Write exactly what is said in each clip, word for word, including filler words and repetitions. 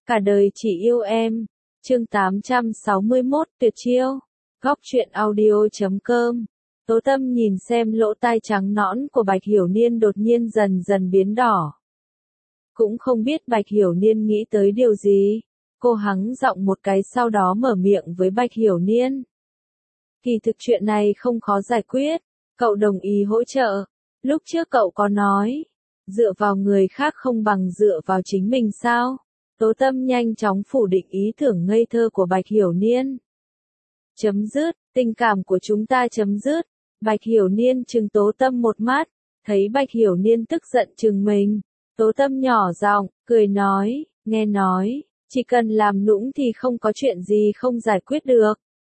Cả đời chỉ yêu em. Chương tám trăm sáu mươi mốt Tuyệt chiêu. Góc truyện audio chấm com. Tố Tâm nhìn xem lỗ tai trắng nõn của Bạch Hiểu Niên đột nhiên dần dần biến đỏ. Cũng không biết Bạch Hiểu Niên nghĩ tới điều gì. Cô hắng giọng một cái sau đó mở miệng với Bạch Hiểu Niên. Kỳ thực chuyện này không khó giải quyết. Cậu đồng ý hỗ trợ. Lúc trước cậu có nói. Dựa vào người khác không bằng dựa vào chính mình sao? Tố Tâm nhanh chóng phủ định ý tưởng ngây thơ của Bạch Hiểu Niên. Chấm dứt, tình cảm của chúng ta chấm dứt. Bạch Hiểu Niên trừng Tố Tâm một mắt, thấy Bạch Hiểu Niên tức giận trừng mình. Tố Tâm nhỏ giọng, cười nói, nghe nói, chỉ cần làm nũng thì không có chuyện gì không giải quyết được.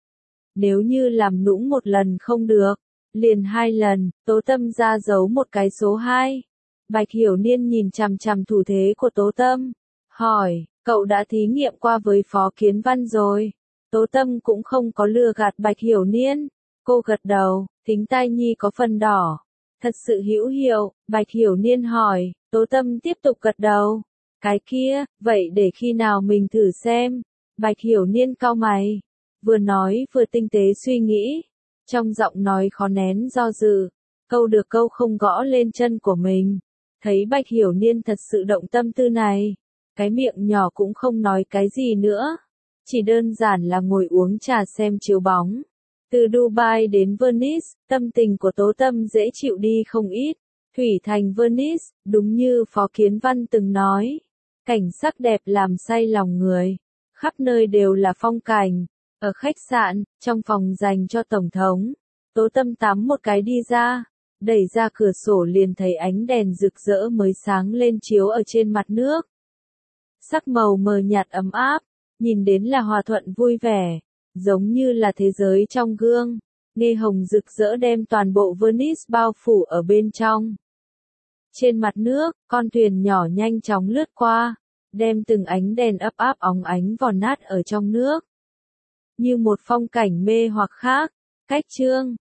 Nếu như làm nũng một lần không được, liền hai lần, Tố Tâm ra dấu một cái số hai. Bạch Hiểu Niên nhìn chằm chằm thủ thế của Tố Tâm, hỏi, cậu đã thí nghiệm qua với Phó Kiến Văn rồi? Tố Tâm cũng không có lừa gạt Bạch Hiểu Niên. Cô gật đầu, thính tai nhi có phần đỏ. Thật sự hữu hiệu, Bạch Hiểu Niên hỏi, Tố Tâm tiếp tục gật đầu. Cái kia, vậy để khi nào mình thử xem. Bạch Hiểu Niên cau mày. Vừa nói vừa tinh tế suy nghĩ. Trong giọng nói khó nén do dự. Câu được câu không gõ lên chân của mình. Thấy Bạch Hiểu Niên thật sự động tâm tư này. Cái miệng nhỏ cũng không nói cái gì nữa. Chỉ đơn giản là ngồi uống trà xem chiếu bóng. Từ Dubai đến Venice, tâm tình của Tố Tâm dễ chịu đi không ít. Thủy thành Venice, đúng như Phó Kiến Văn từng nói. Cảnh sắc đẹp làm say lòng người. Khắp nơi đều là phong cảnh. Ở khách sạn, trong phòng dành cho Tổng thống. Tố Tâm tắm một cái đi ra. Đẩy ra cửa sổ liền thấy ánh đèn rực rỡ mới sáng lên chiếu ở trên mặt nước. Sắc màu mờ nhạt ấm áp. Nhìn đến là hòa thuận vui vẻ. Giống như là thế giới trong gương. Nghe hồng rực rỡ đem toàn bộ Venice bao phủ ở bên trong. Trên mặt nước, con thuyền nhỏ nhanh chóng lướt qua. Đem từng ánh đèn ấp áp óng ánh vò nát ở trong nước. Như một phong cảnh mê hoặc khác. Cách chương.